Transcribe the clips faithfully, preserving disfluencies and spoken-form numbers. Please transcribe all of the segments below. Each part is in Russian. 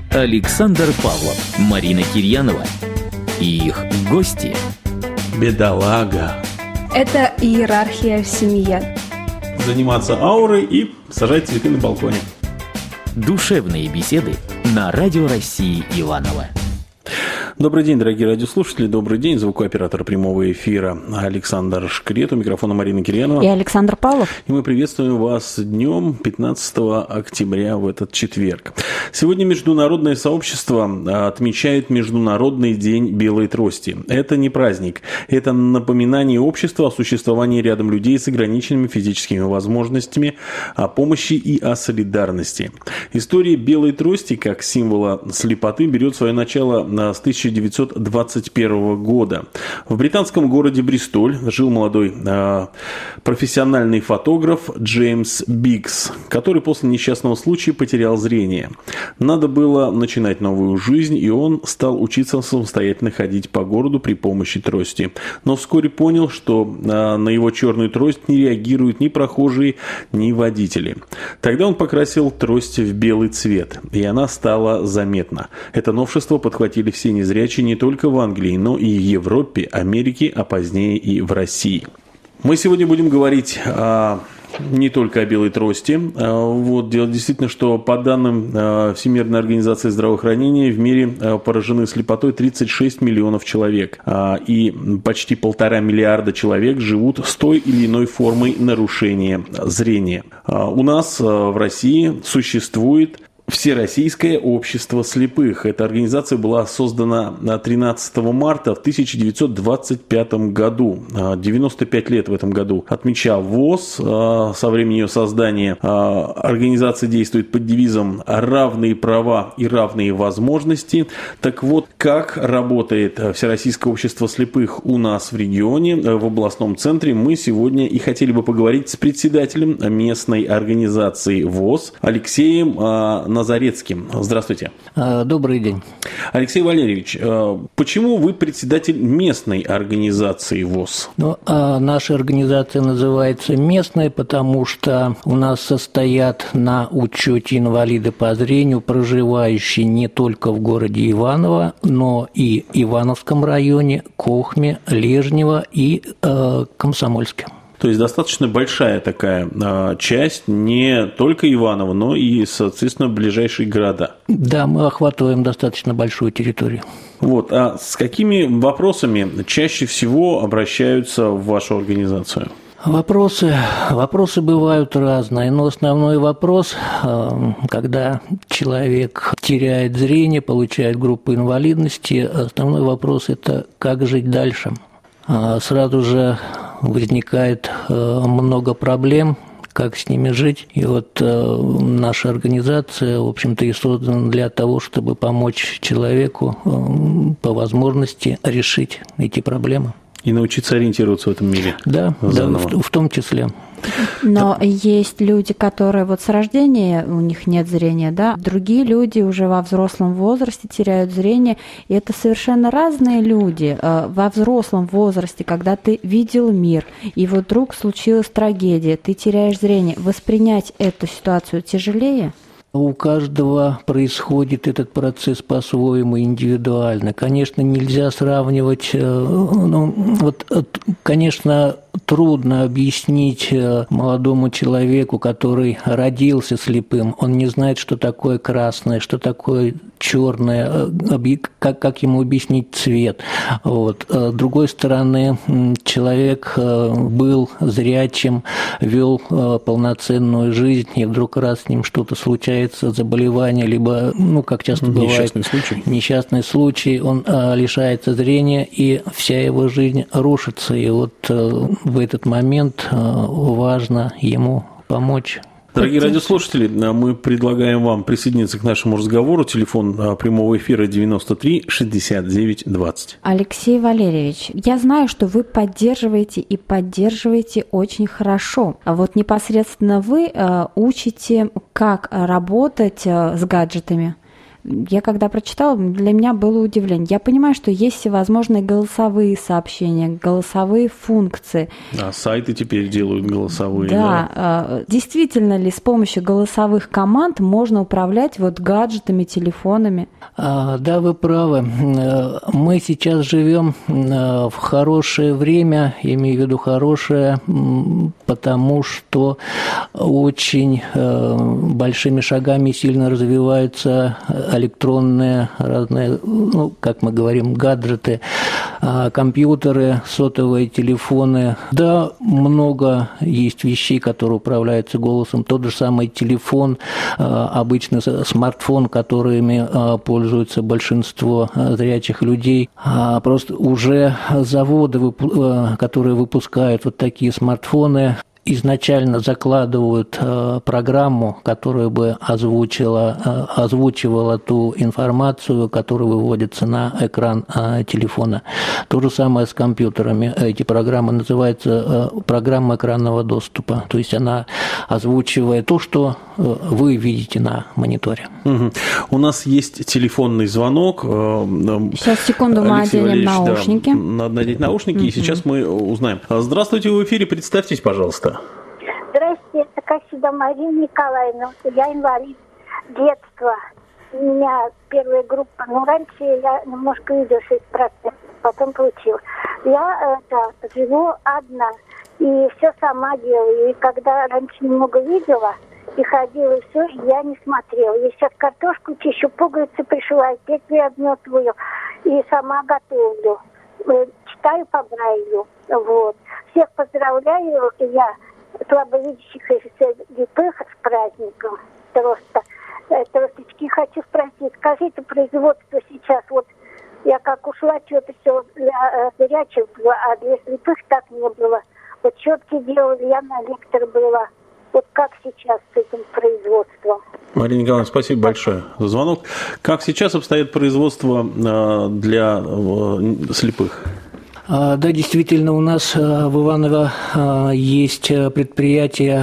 Александр Павлов, Марина Кирьянова и их гости. Бедолага. Это иерархия в семье. Заниматься аурой и сажать цветы на балконе. Душевные беседы на Радио России Иваново. Добрый день, дорогие радиослушатели, добрый день. Звукооператор прямого эфира Александр Шкрет, у микрофона Марина Кирьянова. И Александр Павлов. И мы приветствуем вас днем пятнадцатого октября в этот четверг. Сегодня международное сообщество отмечает Международный день белой трости. Это не праздник, это напоминание обществу о существовании рядом людей с ограниченными физическими возможностями, о помощи и о солидарности. История белой трости как символа слепоты берет свое начало с тысяча девятьсот двадцать первого года. В британском городе Бристоль жил молодой э, профессиональный фотограф Джеймс Биггс, который после несчастного случая потерял зрение. Надо было начинать новую жизнь, и он стал учиться самостоятельно ходить по городу при помощи трости. Но вскоре понял, что э, на его черную трость не реагируют ни прохожие, ни водители. Тогда он покрасил трость в белый цвет, и она стала заметна. Это новшество подхватили все незрячие не только в Англии, но и в Европе, Америке, а позднее и в России. Мы сегодня будем говорить о, не только о белой трости. Вот, дело действительно, что по данным Всемирной организации здравоохранения в мире поражены слепотой тридцать шесть миллионов человек. И почти полтора миллиарда человек живут с той или иной формой нарушения зрения. У нас в России существует Всероссийское общество слепых. Эта организация была создана тринадцатого марта в тысяча девятьсот двадцать пятом году. девяносто пять лет в этом году отмечал ВОЗ. Со времени ее создания организация действует под девизом «Равные права и равные возможности». Так вот, как работает Всероссийское общество слепых у нас в регионе, в областном центре, мы сегодня и хотели бы поговорить с председателем местной организации ВОЗ Алексеем Назарецким. Здравствуйте. Добрый день. Алексей Валерьевич, почему вы председатель местной организации ВОЗ? Ну, наша организация называется местной, потому что у нас состоят на учете инвалиды по зрению, проживающие не только в городе Иваново, но и Ивановском районе, Кохме, Лежнево и э, Комсомольске. То есть достаточно большая такая э, часть, не только Иваново, но и, соответственно, ближайшие города. Да, мы охватываем достаточно большую территорию. Вот. А с какими вопросами чаще всего обращаются в вашу организацию? Вопросы, вопросы бывают разные, но основной вопрос, когда человек теряет зрение, получает группу инвалидности, основной вопрос – это как жить дальше. Сразу же возникает много проблем, как с ними жить. И вот наша организация, в общем-то, и создана для того, чтобы помочь человеку по возможности решить эти проблемы. И научиться ориентироваться в этом мире. Да, да, в, в том числе. Но да. Есть люди, которые вот с рождения у них нет зрения, да, другие люди уже во взрослом возрасте теряют зрение, и это совершенно разные люди. Во взрослом возрасте, когда ты видел мир, и вот вдруг случилась трагедия, ты теряешь зрение, воспринять эту ситуацию тяжелее? У каждого происходит этот процесс по-своему, индивидуально. Конечно, нельзя сравнивать, ну, вот, конечно, трудно объяснить молодому человеку, который родился слепым, он не знает, что такое красное, что такое черное, как, как ему объяснить цвет. Вот. С другой стороны, человек был зрячим, вел полноценную жизнь, и вдруг раз с ним что-то случается, заболевание, либо, ну, как часто бывает, несчастный случай, несчастный случай, он лишается зрения, и вся его жизнь рушится. И вот в этот момент важно ему помочь. Дорогие радиослушатели, мы предлагаем вам присоединиться к нашему разговору. Телефон прямого эфира девяносто три шестьдесят девять двадцать. Алексей Валерьевич, я знаю, что вы поддерживаете и поддерживаете очень хорошо. А вот непосредственно вы учите, как работать с гаджетами. Я когда прочитала, для меня было удивление. Я понимаю, что есть всевозможные голосовые сообщения, голосовые функции. А сайты теперь делают голосовые. Да. да. Действительно ли с помощью голосовых команд можно управлять вот гаджетами, телефонами? Да, вы правы. Мы сейчас живем в хорошее время, имею в виду хорошее, потому что очень большими шагами сильно развиваются электронные разные, ну, как мы говорим, гаджеты, компьютеры, сотовые телефоны. Да, много есть вещей, которые управляются голосом. Тот же самый телефон, обычно смартфон, которыми пользуются большинство зрячих людей. Просто уже заводы, которые выпускают вот такие смартфоны, изначально закладывают э, программу, которая бы озвучила, э, озвучивала ту информацию, которая выводится на экран э, телефона. То же самое с компьютерами. Эти программы называются э, программа экранного доступа. То есть она озвучивает то, что э, вы видите на мониторе. Угу. У нас есть телефонный звонок. Сейчас, секунду, мы Алексей оденем Валерьевич, наушники. Да, надо надеть наушники, угу. И сейчас мы узнаем. Здравствуйте, вы в эфире. Представьтесь, пожалуйста. Здравствуйте, это как всегда Марина Николаевна. Я инвалид детства. У меня первая группа, но раньше я немножко видела шесть процентов, потом получила. Я это, живу одна и все сама делаю. И когда раньше немного видела и ходила, и все, я не смотрела. Я сейчас картошку чищу, пуговицы пришиваю, петли обметываю и сама готовлю. Читаю по Брайлю. Вот. Всех поздравляю, я слабовидящих и слепых с праздником. Просто тросточки хочу спросить. Скажите, производство сейчас, вот я как ушла, что-то все для зрячих было, а для слепых так не было. Вот щетки делали, я на лектор была. Вот как сейчас с этим производством? Марина Николаевна, спасибо большое за звонок. Как сейчас обстоит производство для слепых? Да, действительно, у нас в Иваново есть предприятие,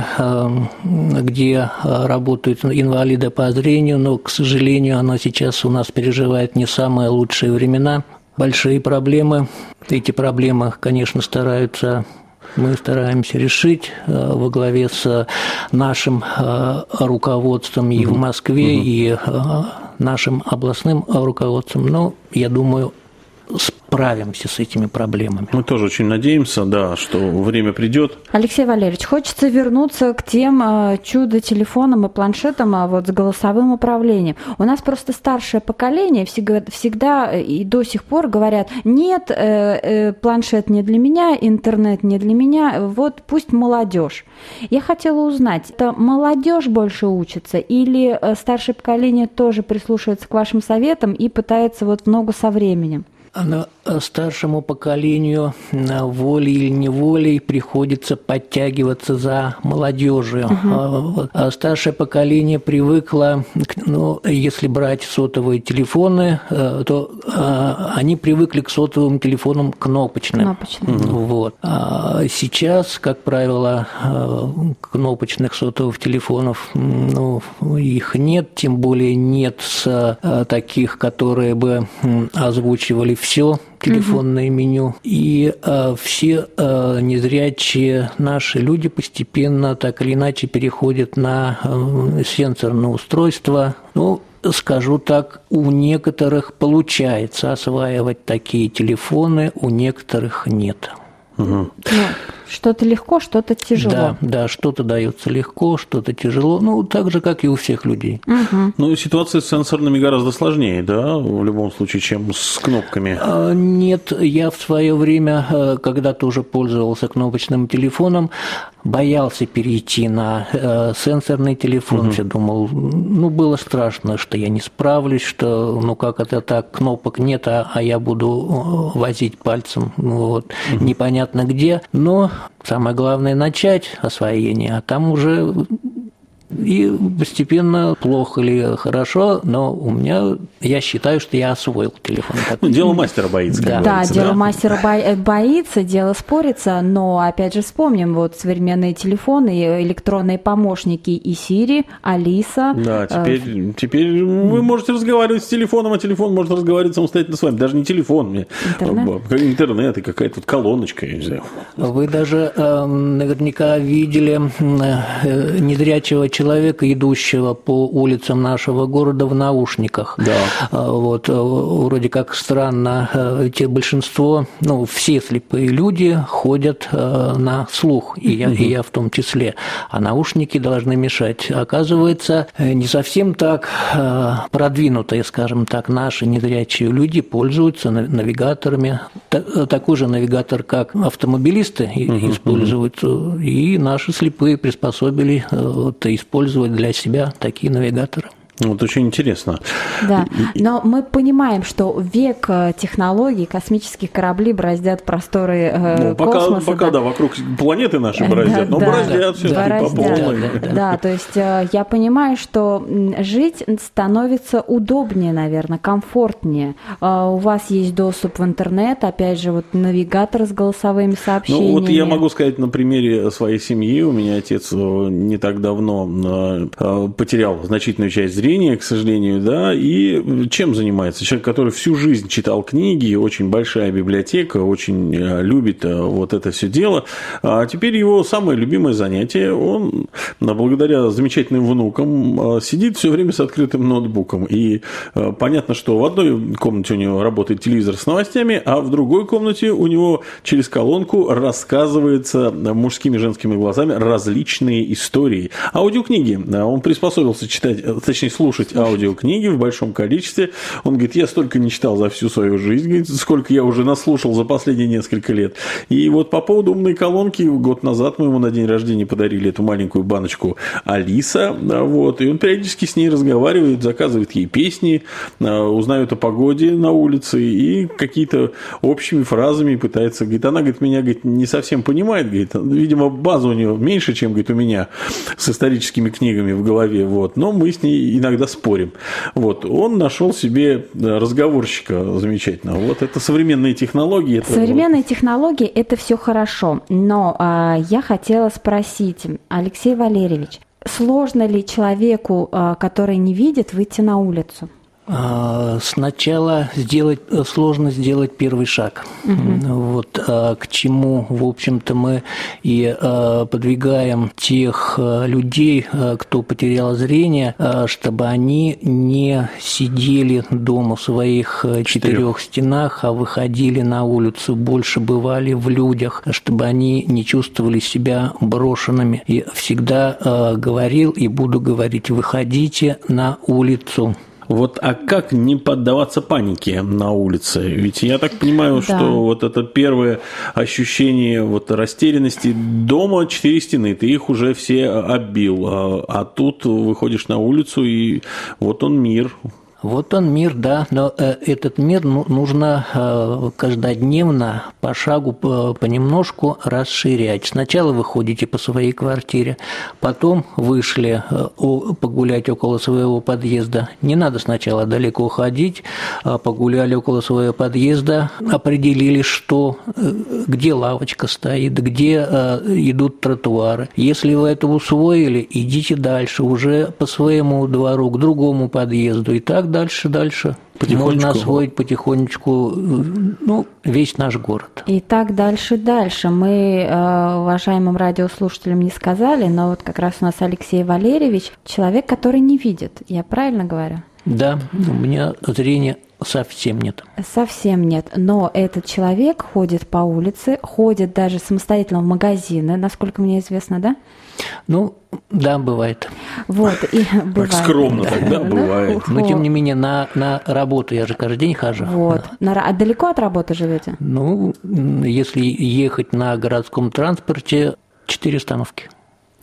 где работают инвалиды по зрению, но, к сожалению, оно сейчас у нас переживает не самые лучшие времена, большие проблемы. Эти проблемы, конечно, стараются... Мы стараемся решить во главе с нашим руководством и в Москве, и нашим областным руководством, но, я думаю, справимся с этими проблемами. Мы тоже очень надеемся, да, что время придет. Алексей Валерьевич, хочется вернуться к тем чудо-телефонам и планшетам вот, с голосовым управлением. У нас просто старшее поколение всегда, всегда и до сих пор говорят, нет, планшет не для меня, интернет не для меня, вот пусть молодежь. Я хотела узнать, это молодежь больше учится или старшее поколение тоже прислушивается к вашим советам и пытается вот ногу со временем? Старшему поколению волей или неволей приходится подтягиваться за молодежью. Uh-huh. А старшее поколение привыкло, ну, если брать сотовые телефоны, то они привыкли к сотовым телефонам кнопочным. Кнопочным. Вот. А сейчас, как правило, кнопочных сотовых телефонов, ну, их нет, тем более нет с таких, которые бы озвучивали все телефонное меню. И э, все э, незрячие наши люди постепенно так или иначе переходят на э, сенсорное устройство. Ну, скажу так, у некоторых получается осваивать такие телефоны, у некоторых нет. Угу. Ну, что-то легко, что-то тяжело. Да, да, что-то дается легко, что-то тяжело, ну, так же, как и у всех людей. Угу. Ну, ситуация с сенсорными гораздо сложнее, да, в любом случае, чем с кнопками? А, нет, я в свое время, когда тоже пользовался кнопочным телефоном, боялся перейти на э, сенсорный телефон, все угу. думал, ну, было страшно, что я не справлюсь, что, ну, как это так, кнопок нет, а, а я буду возить пальцем, вот, угу. непонятно где, но самое главное начать освоение, а там уже И постепенно, плохо или хорошо, но у меня, я считаю, что я освоил телефон. Ну, дело мастера боится, как да. говорится. Да, дело да? мастера бо- боится, дело спорится, но, опять же, вспомним, вот современные телефоны, электронные помощники и Siri, Алиса. Да, теперь, э... теперь вы можете разговаривать с телефоном, а телефон может разговаривать самостоятельно с вами. Даже не телефон, интернет, интернет и какая-то вот колоночка, я не знаю. Вы даже э, наверняка видели э, незрячего человека, идущего по улицам нашего города в наушниках. Да. Вот, вроде как странно, ведь большинство, ну, все слепые люди ходят на слух, и я, и я в том числе, а наушники должны мешать. Оказывается, не совсем так продвинутые, скажем так, наши незрячие люди пользуются навигаторами. Такой же навигатор, как автомобилисты используют, и наши слепые приспособили вот, использовать для себя такие навигаторы. Вот очень интересно. Да, но мы понимаем, что век технологий, космических кораблей бороздят просторы ну, пока, космоса. Пока, да. да, вокруг планеты наши бороздят, да, но да, бороздят да, все-таки да, по полной. Да, да, да, то есть я понимаю, что жить становится удобнее, наверное, комфортнее. У вас есть доступ в интернет, опять же, вот навигатор с голосовыми сообщениями. Ну, вот я могу сказать на примере своей семьи. У меня отец не так давно потерял значительную часть зрения, к сожалению, да, и чем занимается? Человек, который всю жизнь читал книги, очень большая библиотека, очень любит вот это все дело, а теперь его самое любимое занятие, он, благодаря замечательным внукам, сидит все время с открытым ноутбуком, и понятно, что в одной комнате у него работает телевизор с новостями, а в другой комнате у него через колонку рассказывается мужскими и женскими глазами различные истории. Аудиокниги, он приспособился читать, точнее, слушать аудиокниги в большом количестве. Он говорит, я столько не читал за всю свою жизнь, говорит, сколько я уже наслушал за последние несколько лет. И вот по поводу умной колонки, год назад мы ему на день рождения подарили эту маленькую баночку Алиса, вот, и он периодически с ней разговаривает, заказывает ей песни, узнает о погоде на улице и какие-то общими фразами пытается, говорит, она, говорит, меня, говорит, не совсем понимает, говорит, видимо, база у нее меньше, чем, говорит, у меня с историческими книгами в голове, вот, но мы с ней иногда спорим. Вот. Он нашел себе разговорщика замечательного. Вот это современные технологии. Это современные вот... технологии – это все хорошо. Но а, я хотела спросить, Алексей Валерьевич, сложно ли человеку, а, который не видит, выйти на улицу? Сначала сделать, сложно сделать первый шаг. Угу. Вот, к чему, в общем-то, мы и подвигаем тех людей, кто потерял зрение, чтобы они не сидели дома в своих четырех стенах, а выходили на улицу, больше бывали в людях, чтобы они не чувствовали себя брошенными. И всегда говорил и буду говорить, выходите на улицу. Вот, а как не поддаваться панике на улице? Ведь я так понимаю, да. что вот это первое ощущение вот растерянности дома, четыре стены, ты их уже все оббил, а, а тут выходишь на улицу, и вот он мир. Вот он мир, да, но этот мир нужно каждодневно, по шагу, понемножку расширять. Сначала вы ходите по своей квартире, потом вышли погулять около своего подъезда. Не надо сначала далеко ходить, погуляли около своего подъезда, определили, что, где лавочка стоит, где идут тротуары. Если вы это усвоили, идите дальше, уже по своему двору, к другому подъезду, и так дальше, дальше. Можно освоить потихонечку, ну, весь наш город. И так дальше, дальше. Мы уважаемым радиослушателям не сказали, но вот как раз у нас Алексей Валерьевич, человек, который не видит. Я правильно говорю? Да, у меня зрения совсем нет. Совсем нет. Но этот человек ходит по улице, ходит даже самостоятельно в магазины, насколько мне известно, да? Ну, да, бывает. Вот, и бывает. Так скромно да. тогда бывает. Но, тем не менее, на, на работу я же каждый день хожу. Вот. А далеко от работы живете? Ну, если ехать на городском транспорте, четыре остановки.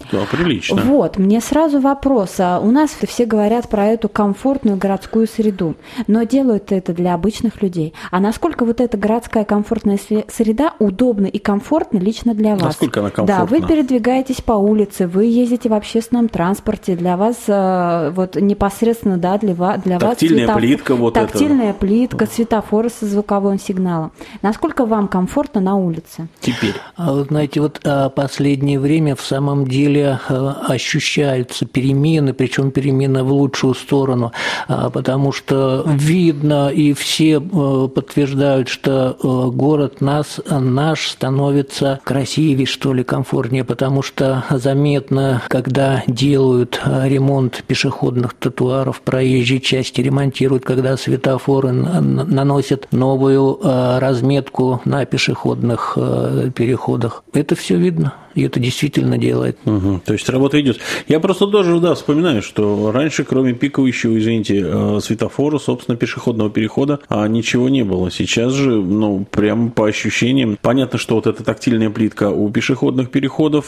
Да, прилично. Вот, мне сразу вопрос. У нас все говорят про эту комфортную городскую среду, но делают это для обычных людей. А насколько вот эта городская комфортная среда удобна и комфортна лично для вас? Насколько она комфортна? Да, вы передвигаетесь по улице, вы ездите в общественном транспорте, для вас вот непосредственно, да, для вас... Для тактильная вас плитка вот эта. Тактильная это. плитка, светофоры со звуковым сигналом. Насколько вам комфортно на улице? Теперь. А вот, знаете, вот последнее время в самом деле ощущаются перемены, причем перемены в лучшую сторону, потому что видно, и все подтверждают, что город нас, наш становится красивее, что ли, комфортнее, потому что заметно, когда делают ремонт пешеходных тротуаров, проезжей части ремонтируют, когда светофоры наносят новую разметку на пешеходных переходах. Это все видно. И это действительно делает. Угу, то есть работа идет. Я просто тоже, да, вспоминаю, что раньше, кроме пиковающего, извините, светофора, собственно, пешеходного перехода, ничего не было. Сейчас же, ну, прямо по ощущениям, понятно, что вот эта тактильная плитка у пешеходных переходов,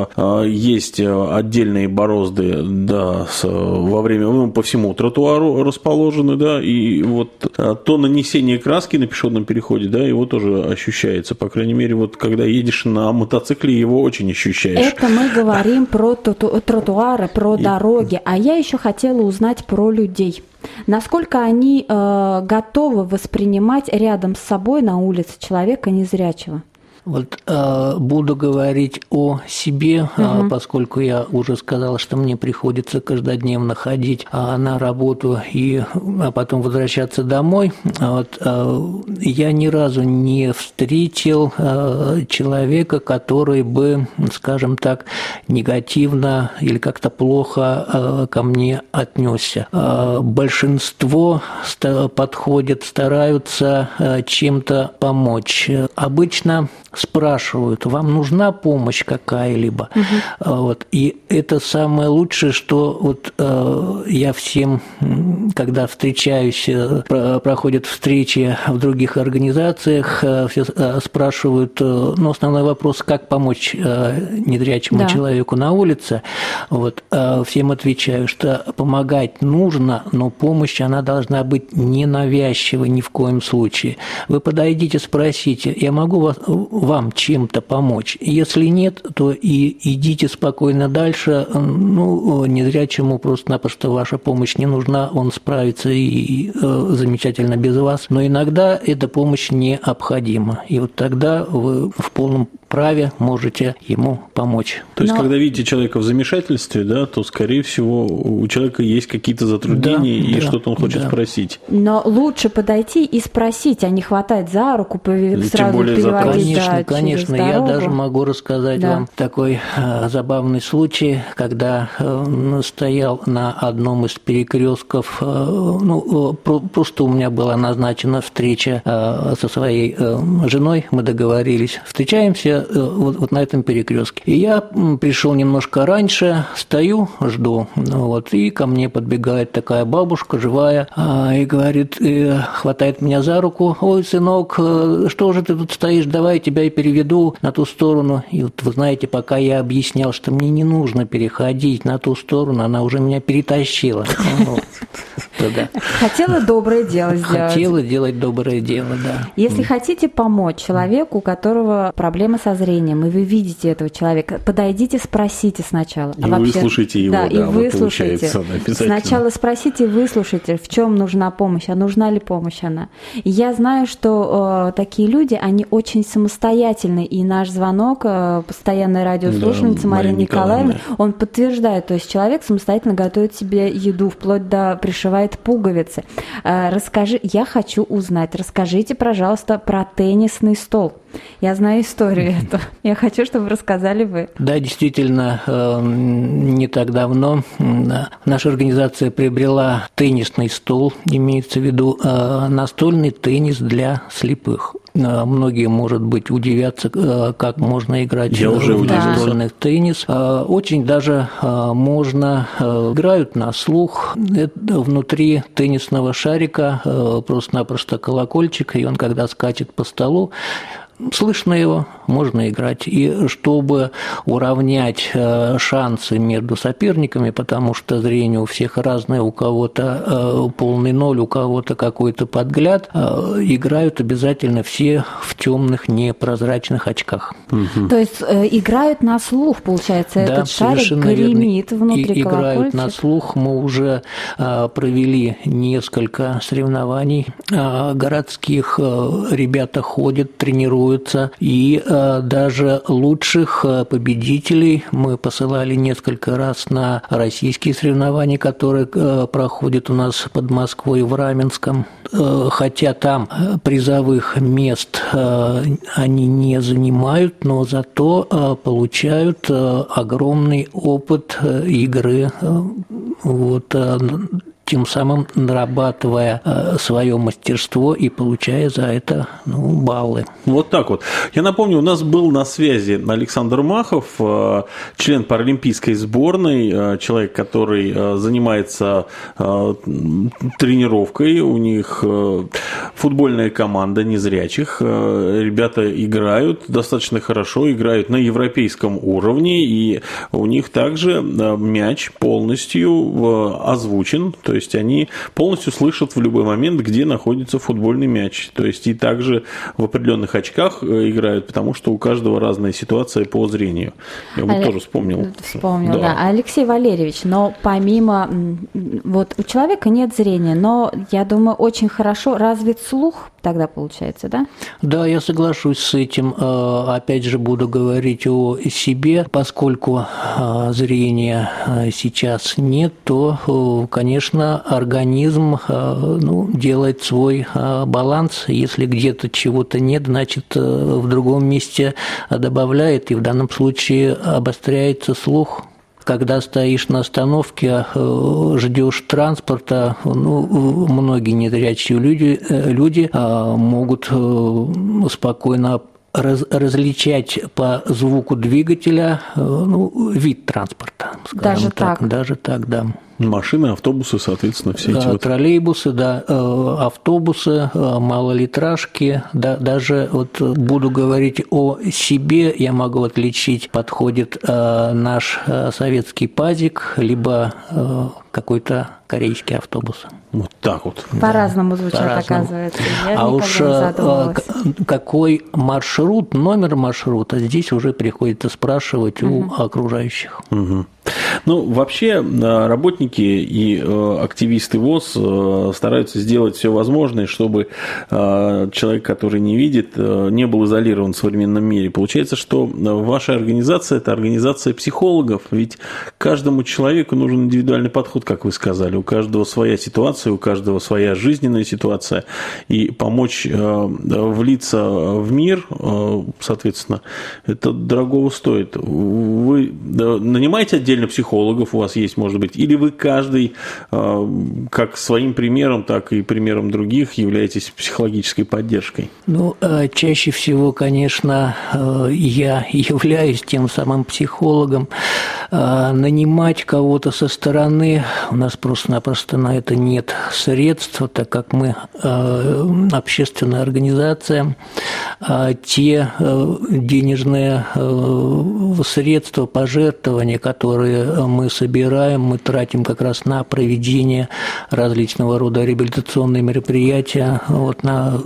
есть отдельные борозды, да, во время, ну, по всему тротуару расположены, да, и вот то нанесение краски на пешеходном переходе, да, его тоже ощущается. По крайней мере, вот когда едешь на мотоцикле, его очень очень ощущаешь. Это мы говорим про тротуары, про дороги, а я еще хотела узнать про людей. Насколько они э, готовы воспринимать рядом с собой на улице человека незрячего? Вот э, буду говорить о себе, угу. э, поскольку я уже сказал, что мне приходится каждодневно ходить э, на работу и а потом возвращаться домой. Вот, э, я ни разу не встретил э, человека, который бы, скажем так, негативно или как-то плохо э, ко мне отнесся. Э, большинство подходят, стараются э, чем-то помочь. Обычно спрашивают, вам нужна помощь какая-либо? Угу. Вот. И это самое лучшее, что вот э, я всем, когда встречаюсь, про, проходят встречи в других организациях, э, все э, спрашивают, э, ну, основной вопрос, как помочь э, незрячему да. человеку на улице. Вот. Э, всем отвечаю, что помогать нужно, но помощь, она должна быть ненавязчивой ни в коем случае. Вы подойдите, спросите, я могу вас... вам чем-то помочь. Если нет, то и идите спокойно дальше. Ну, незрячему просто-напросто ваша помощь не нужна, он справится и, и э, замечательно без вас. Но иногда эта помощь необходима. И вот тогда вы в полном праве можете ему помочь. То есть, Но... когда видите человека в замешательстве, да, то, скорее всего, у человека есть какие-то затруднения, да, и да, что-то он хочет да. спросить. Но лучше подойти и спросить, а не хватать за руку, сразу переводить. Конечно, конечно. Я даже могу рассказать да. вам такой э, забавный случай, когда э, стоял на одном из перекрестков, э, ну, про, просто у меня была назначена встреча э, со своей э, женой, мы договорились, встречаемся Вот, вот на этом перекрестке. И я пришел немножко раньше, стою, жду, вот, и ко мне подбегает такая бабушка живая и говорит, и хватает меня за руку, ой, сынок, что же ты тут стоишь, давай я тебя и переведу на ту сторону. И вот вы знаете, пока я объяснял, что мне не нужно переходить на ту сторону, она уже меня перетащила. Хотела доброе дело сделать. Хотела делать доброе дело, да. Если хотите помочь человеку, у которого проблемы со зрением, и вы видите этого человека, подойдите, спросите сначала. И а выслушайте его, да, да, и выслушайте. Сначала спросите, выслушайте, в чем нужна помощь, а нужна ли помощь она. И я знаю, что э, такие люди, они очень самостоятельны, и наш звонок, э, постоянная радиослушательница да, Марина Николаевна, Николаевна, он подтверждает, то есть человек самостоятельно готовит себе еду, вплоть до пришивает пуговицы. Э, расскажи, я хочу узнать, расскажите, пожалуйста, про теннисный стол. Я знаю историю эту. Я хочу, чтобы рассказали вы. Да, действительно, не так давно наша организация приобрела теннисный стол, имеется в виду настольный теннис для слепых. Многие, может быть, удивятся, как можно играть Я в настольный теннис. Очень даже можно, играют на слух. Внутри теннисного шарика просто-напросто колокольчик, и он, когда скачет по столу, слышно его, можно играть. И чтобы уравнять шансы между соперниками, потому что зрение у всех разное, у кого-то полный ноль, у кого-то какой-то подгляд, играют обязательно все в темных непрозрачных очках. Угу. То есть играют на слух, получается, да, этот шарик гремит внутри и, колокольчика? Играют на слух. Мы уже провели несколько соревнований городских, ребята ходят, тренируются, и э, даже лучших победителей мы посылали несколько раз на российские соревнования, которые э, проходят у нас под Москвой в Раменском. Э, хотя там призовых мест э, они не занимают, но зато э, получают э, огромный опыт э, игры. Э, вот, э, тем самым нарабатывая э, свое мастерство и получая за это ну, баллы. Вот так вот. Я напомню, у нас был на связи Александр Махов, э, член паралимпийской сборной, э, человек, который э, занимается э, тренировкой. У них э, футбольная команда незрячих. Э, ребята играют достаточно хорошо, играют на европейском уровне, и у них также э, мяч полностью э, озвучен. То есть они полностью слышат в любой момент, где находится футбольный мяч. То есть и также в определенных очках играют, потому что у каждого разная ситуация по зрению. Я вот а, тоже вспомнил. Вспомнил, да. да. Алексей Валерьевич, но помимо... Вот у человека нет зрения, но, я думаю, очень хорошо развит слух тогда получается, да? Да, я соглашусь с этим. Опять же, буду говорить о себе. Поскольку зрения сейчас нет, то, конечно, организм ну, делает свой баланс. Если где-то чего-то нет, значит, в другом месте добавляет, и в данном случае обостряется слух. Когда стоишь на остановке, ждешь транспорта, ну, многие незрячие люди, люди могут спокойно раз, различать по звуку двигателя ну, вид транспорта. Даже так? так? Даже так, да. Машины, автобусы, соответственно, все эти вот... Троллейбусы, да, автобусы, малолитражки, да, даже вот буду говорить о себе, я могу отличить, подходит наш советский пазик, либо какой-то корейский автобус. Вот так вот. По-разному звучат, По-разному. оказывается. Я а уж не задумывалась. Какой маршрут, номер маршрута, здесь уже приходится спрашивать угу. у окружающих. Угу. Ну, вообще, работники и активисты ВОС стараются сделать все возможное, чтобы человек, который не видит, не был изолирован в современном мире. Получается, что ваша организация – это организация психологов, ведь каждому человеку нужен индивидуальный подход, как вы сказали. У каждого своя ситуация, у каждого своя жизненная ситуация. И помочь влиться в мир, соответственно, это дорогого стоит. Вы нанимаете отдельно психологов, у вас есть, может быть, или вы каждый как своим примером, так и примером других являетесь психологической поддержкой? Ну, чаще всего, конечно, я являюсь тем самым психологом. Нанимать кого-то со стороны, у нас просто-напросто на это нет средств, так как мы общественная организация. Те денежные средства, пожертвования, которые мы собираем, мы тратим как раз на проведение различного рода реабилитационных мероприятий, вот, на,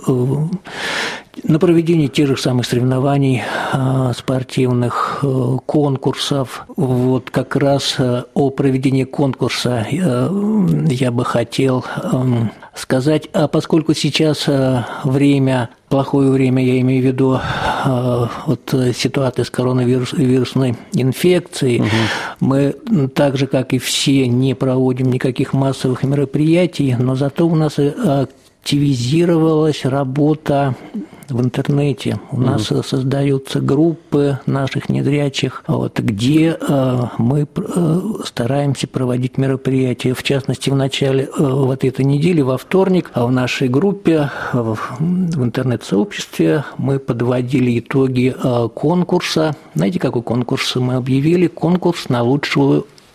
на проведение тех же самых соревнований, спортивных конкурсов. Вот как раз о проведении конкурса я бы хотел сказать, а поскольку сейчас время, плохое время, я имею в виду вот, ситуация с коронавирусной инфекцией, угу. мы так же, как и все, не проводим никаких массовых мероприятий, но зато у нас активизировалась работа в интернете. У нас mm-hmm. создаются группы наших незрячих, вот, где э, мы э, стараемся проводить мероприятия. В частности, в начале э, вот этой недели, во вторник, в нашей группе, э, в интернет-сообществе мы подводили итоги э, конкурса. Знаете, какой конкурс мы объявили? Конкурс на лучшую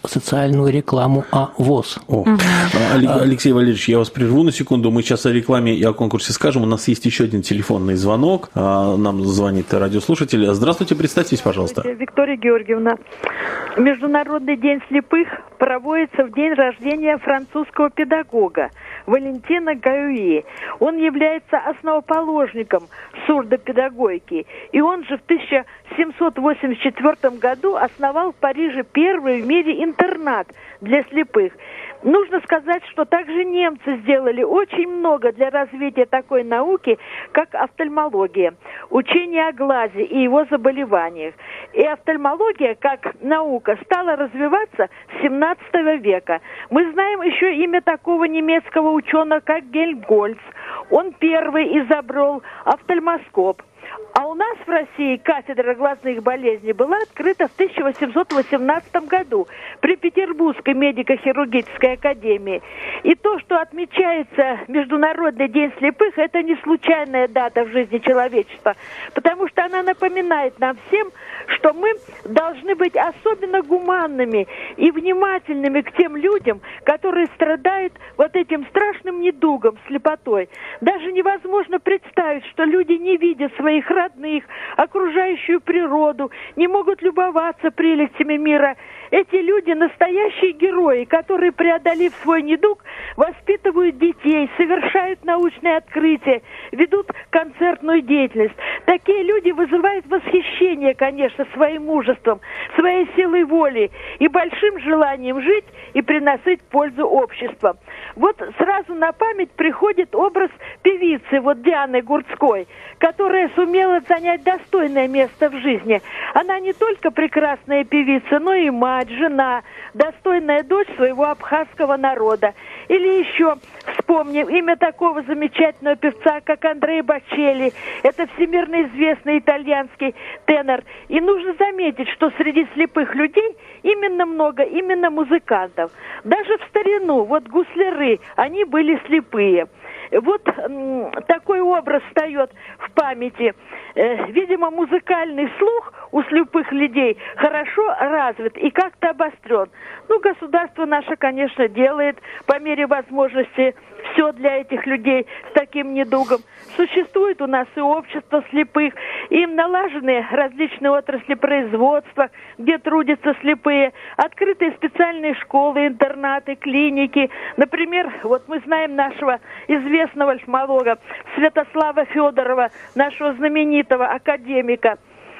социальную рекламу о ВОЗ. О. Угу. Алексей Валерьевич, я вас прерву на секунду. Мы сейчас о рекламе и о конкурсе скажем. У нас есть еще один телефонный звонок. Нам звонит радиослушатель. Здравствуйте, представьтесь, пожалуйста. Виктория Георгиевна. Международный день слепых проводится в день рождения французского педагога Валентина Гаюи. Он является основоположником сурдопедагогики. И он же в тысяча семьсот восемьдесят четвёртом году основал в Париже первый в мире интернат для слепых. Нужно сказать, что также немцы сделали очень много для развития такой науки, как офтальмология, учение о глазе и его заболеваниях. И офтальмология, как наука, стала развиваться с семнадцатого века. Мы знаем еще имя такого немецкого ученого, как Гельмгольц. Он первый изобрел офтальмоскоп. А у нас в России кафедра глазных болезней была открыта в тысяча восемьсот восемнадцатом году при Петербургской медико-хирургической академии. И то, что отмечается Международный день слепых, это не случайная дата в жизни человечества, потому что она напоминает нам всем, что мы должны быть особенно гуманными и внимательными к тем людям, которые страдают вот этим страшным недугом, слепотой. Даже невозможно представить, что люди не видят своих родных, окружающую природу, не могут любоваться прелестями мира. Эти люди настоящие герои, которые, преодолев свой недуг, воспитывают детей, совершают научные открытия, ведут концертную деятельность. Такие люди вызывают восхищение, конечно, своим мужеством, своей силой воли и большим желанием жить и приносить пользу обществу. Вот сразу на память приходит образ певицы, вот Дианы Гурцкой, которая сумела занять достойное место в жизни. Она не только прекрасная певица, но и мать, жена, достойная дочь своего абхазского народа. Или еще вспомним имя такого замечательного певца, как Андрей Бочелли. Это всемирно известный итальянский тенор. И нужно заметить, что среди слепых людей именно много, именно музыкантов. Даже в старину, вот гусляры, они были слепые. Вот м, такой образ встает в памяти. Э, видимо, музыкальный слух у слепых людей хорошо развит и как-то обострен. Ну, государство наше, конечно, делает по мере возможности все для этих людей с таким недугом. Существует у нас и общество слепых, им налажены различные отрасли производства, где трудятся слепые, открытые специальные школы, интернаты, клиники. Например, вот мы знаем нашего известного офтальмолога Святослава Федорова, нашего знаменитого академика.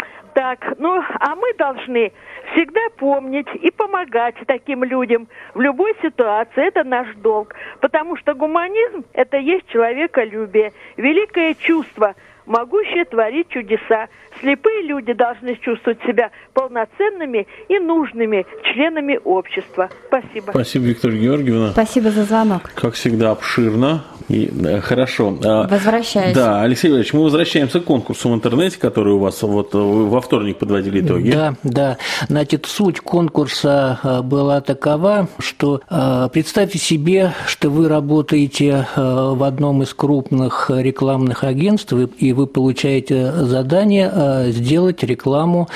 Так, ну, а мы должны всегда помнить и помогать таким людям в любой ситуации. Это наш долг, потому что гуманизм – это есть человеколюбие, великое чувство, могущее творить чудеса. Слепые люди должны чувствовать себя полноценными и нужными членами общества. Спасибо. Спасибо, Виктория Георгиевна. Спасибо за звонок. Как всегда, обширно и да, хорошо. Возвращаюсь. Да, Алексей Валерьевич, мы возвращаемся к конкурсу в интернете, который у вас вот во вторник подводили итоги. Да, да. Значит, суть конкурса была такова, что представьте себе, что вы работаете в одном из крупных рекламных агентств, и вы получаете задание сделать рекламу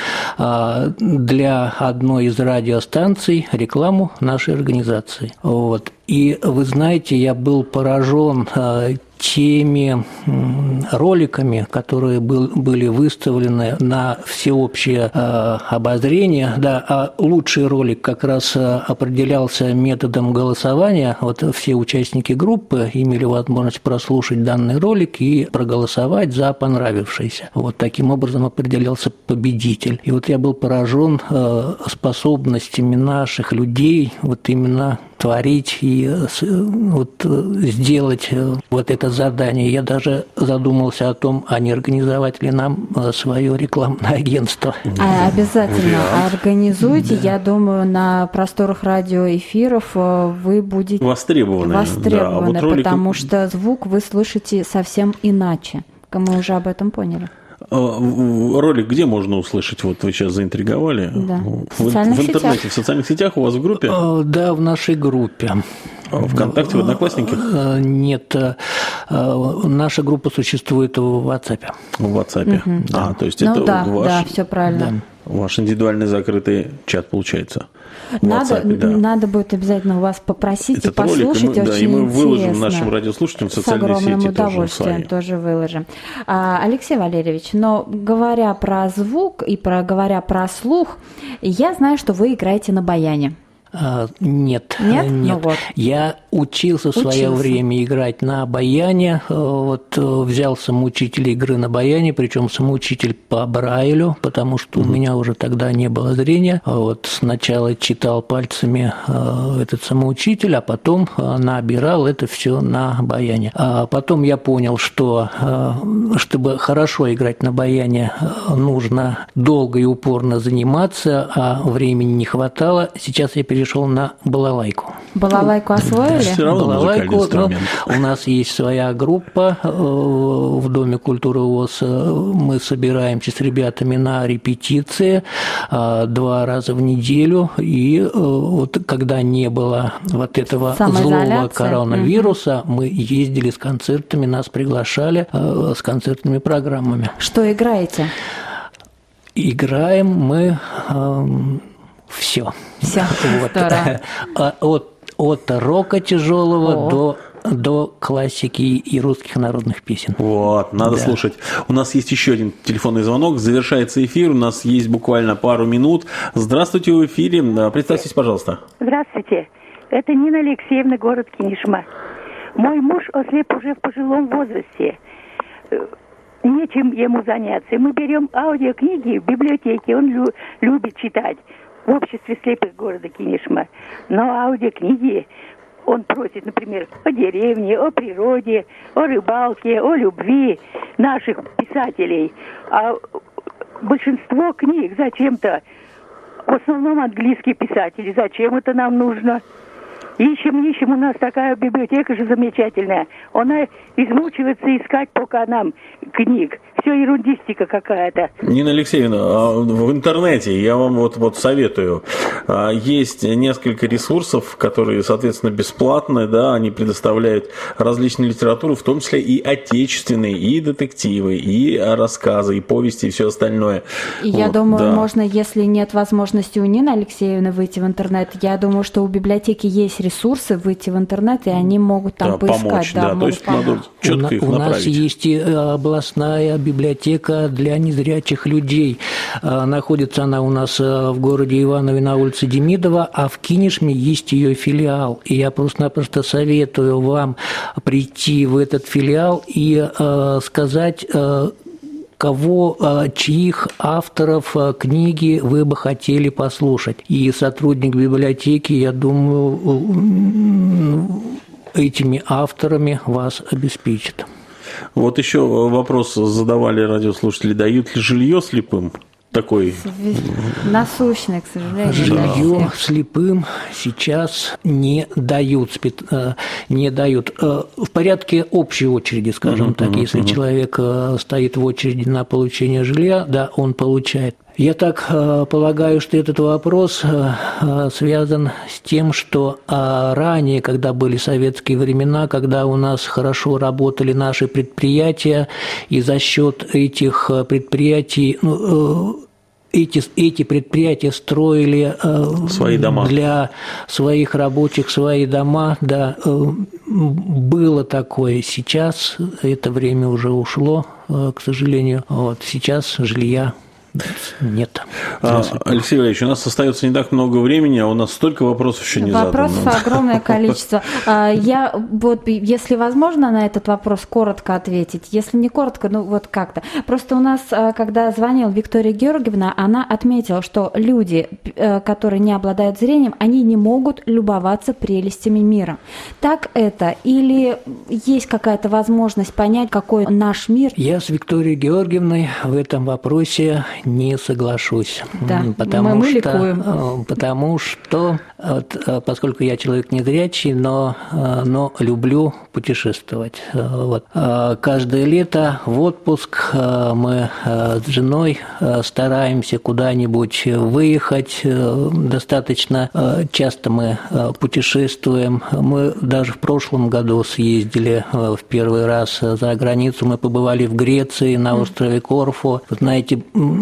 для одной из радиостанций, рекламу нашей организации. Вот. И вы знаете, я был поражен теми роликами, которые был, были выставлены на всеобщее э, обозрение. Да, а лучший ролик как раз определялся методом голосования. Вот все участники группы имели возможность прослушать данный ролик и проголосовать за понравившийся. Вот таким образом определялся победитель. И вот я был поражен э, способностями наших людей вот именно творить и вот сделать вот это задание. Я даже задумался о том, а не организовать ли нам свое рекламное агентство. А, обязательно организуйте. Да. Я думаю, на просторах радиоэфиров вы будете востребованы, востребованы да, вот ролик... потому что звук вы слышите совсем иначе. Мы уже об этом поняли. Ролик где можно услышать? Вот вы сейчас заинтриговали. Да. В, в, в интернете, сетях. В социальных сетях у вас в группе? Да, в нашей группе. ВКонтакте, в Одноклассниках? Нет, наша группа существует в WhatsApp. В WhatsApp. Угу, а, да. то есть ну, это да, ваш... Да, все правильно. Да. Ваш индивидуальный закрытый чат получается. Надо, WhatsApp, да. надо будет обязательно у вас попросить Этот и послушать. Ролик, и мы, да, и мы выложим нашим радиослушателям в социальные сети. С огромным удовольствием тоже, тоже выложим. А, Алексей Валерьевич, но говоря про звук и про, говоря про слух, я знаю, что вы играете на баяне. А, нет, нет, нет. Ну вот. Я учился в свое Учился. время играть на баяне. Вот взял самоучителя игры на баяне, причем самоучитель по Брайлю, потому что угу. у меня уже тогда не было зрения. Вот сначала читал пальцами этот самоучитель, а потом набирал это все на баяне. А потом я понял, что чтобы хорошо играть на баяне, нужно долго и упорно заниматься, а времени не хватало. Сейчас я перешел перешел на балалайку. Балалайку освоили? Все равно балалайку, ну, у нас есть своя группа в Доме культуры ВОС. Мы собираемся с ребятами на репетиции два раза в неделю. И вот когда не было вот этого злого коронавируса, угу. мы ездили с концертами, нас приглашали с концертными программами. Что играете? Играем мы... Все. Все. Вот. От, от рока тяжелого до, до классики и русских народных песен. Вот, надо да. слушать. У нас есть еще один телефонный звонок. Завершается эфир. У нас есть буквально пару минут. Здравствуйте, в эфире. Представьтесь, пожалуйста. Здравствуйте. Это Нина Алексеевна, город Кинешма. Мой муж ослеп уже в пожилом возрасте. Нечем ему заняться. Мы берем аудиокниги в библиотеке. Он лю- любит читать. В обществе слепых города Кинешма. Но аудиокниги он просит, например, о деревне, о природе, о рыбалке, о любви наших писателей. А большинство книг зачем-то, в основном английские писатели, зачем это нам нужно? Ищем, ищем, у нас такая библиотека же замечательная. Она измучивается искать пока нам книг. Все ерундистика какая-то. Нина Алексеевна, в интернете я вам вот, вот советую. Есть несколько ресурсов, которые, соответственно, бесплатные, да, они предоставляют различную литературу, в том числе и отечественные, и детективы, и рассказы, и повести, и все остальное. Я вот, думаю, да. можно, если нет возможности у Нины Алексеевны выйти в интернет, я думаю, что у библиотеки есть ресурсы выйти в интернет, и они могут там да, поискать. Помочь, да, да, то есть надо четко их у направить. У нас есть и областная библиотека для незрячих людей. Находится она у нас в городе Иванове на улице Демидова, а в Кинешме есть ее филиал. И я просто-напросто советую вам прийти в этот филиал и сказать, кого, чьих авторов книги вы бы хотели послушать. И сотрудник библиотеки, я думаю, этими авторами вас обеспечит. Вот еще вопрос задавали радиослушатели. Дают ли жилье слепым? Такой насущный, к сожалению. Жилье слепым сейчас не дают, не дают. В порядке общей очереди, скажем uh-huh, так, uh-huh, если uh-huh. человек стоит в очереди на получение жилья, да, он получает. Я так полагаю, что этот вопрос связан с тем, что ранее, когда были советские времена, когда у нас хорошо работали наши предприятия, и за счет этих предприятий, ну, эти, эти предприятия строили свои дома для своих рабочих, свои дома, да, было такое. Сейчас это время уже ушло, к сожалению. Вот сейчас жилья нет. А, Алексей Валерьевич, у нас остается не так много времени, а у нас столько вопросов еще не задано. Вопросов огромное количество. Я вот, если возможно, на этот вопрос коротко ответить. Если не коротко, ну вот как-то. Просто у нас, когда звонила Виктория Георгиевна, она отметила, что люди, которые не обладают зрением, они не могут любоваться прелестями мира. Так это? Или есть какая-то возможность понять, какой наш мир? Я с Викторией Георгиевной в этом вопросе не соглашусь, да, потому, мы, мы что, ликуем. потому что, вот, поскольку я человек незрячий, но, но люблю путешествовать. Вот. Каждое лето в отпуск мы с женой стараемся куда-нибудь выехать. Достаточно часто мы путешествуем. Мы даже в прошлом году съездили в первый раз за границу. Мы побывали в Греции, на острове Корфу. Знаете,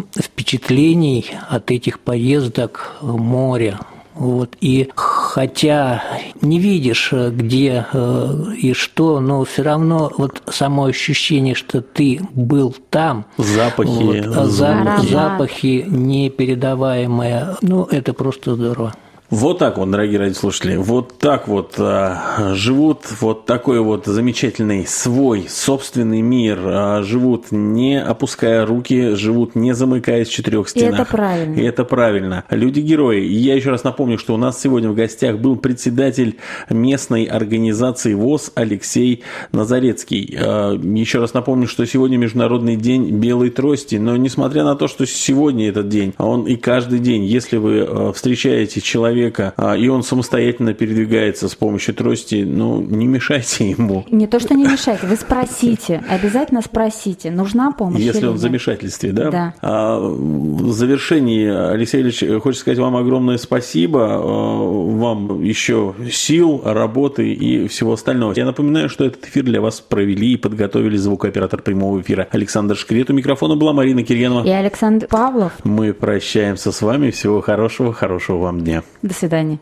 впечатлений от этих поездок море. Вот. И хотя не видишь, где э, и что, но все равно вот само ощущение, что ты был там, запахи, вот, а зап- запахи непередаваемые, ну, это просто здорово. Вот так вот, дорогие радиослушатели, вот так вот а, живут, вот такой вот замечательный свой собственный мир, а, живут не опуская руки, живут не замыкаясь в четырех стенах. И это правильно. И это правильно. Люди-герои. И я еще раз напомню, что у нас сегодня в гостях был председатель местной организации ВОС Алексей Назарецкий. А, еще раз напомню, что сегодня Международный день белой трости, но несмотря на то, что сегодня этот день, а он и каждый день, если вы а, встречаете человека, и он самостоятельно передвигается с помощью трости, ну, не мешайте ему. Не то, что не мешайте, вы спросите, обязательно спросите, нужна помощь. Если он в замешательстве, да? Да. А, в завершении, Алексей Ильич, хочется сказать вам огромное спасибо, вам еще сил, работы и всего остального. Я напоминаю, что этот эфир для вас провели и подготовили звукооператор прямого эфира Александр Шкрет. У микрофона была Марина Кирьянова. И Александр Павлов. Мы прощаемся с вами. Всего хорошего, хорошего вам дня. До свидания.